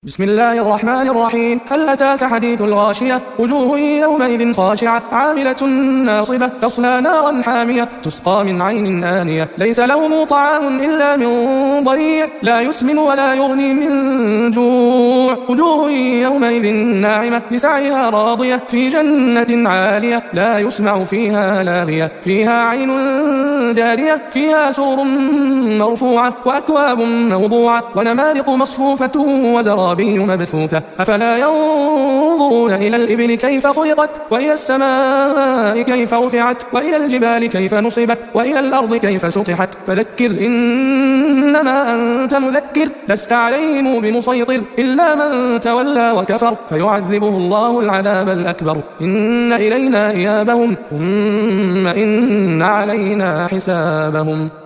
بسم الله الرحمن الرحيم. هل أتاك حديث الغاشية؟ وجوه يومئذ خاشعة عاملة ناصبة تصلى نارا حامية تسقى من عين آنية ليس لهم طعام إلا من ضريع لا يسمن ولا يغني من جوع. وجوه يومئذ ناعمة لسعيها راضية في جنة عالية لا يسمع فيها لاغية فيها عين جارية فيها سرر مرفوعة وأكواب موضوعة ونمارق مصفوفة وزرابي مبثوثة. أفلا ينظرون إلى الإبل كيف خلقت وإلى السماء كيف رفعت وإلى الجبال كيف نصبت وإلى الأرض كيف سطحت. فذكر إنما أنت مذكر لست عليهم بمسيطر إلا من تولى وكفر فيعذبه الله العذاب الأكبر. إن إلينا إيابهم ثم إن علينا حسابهم.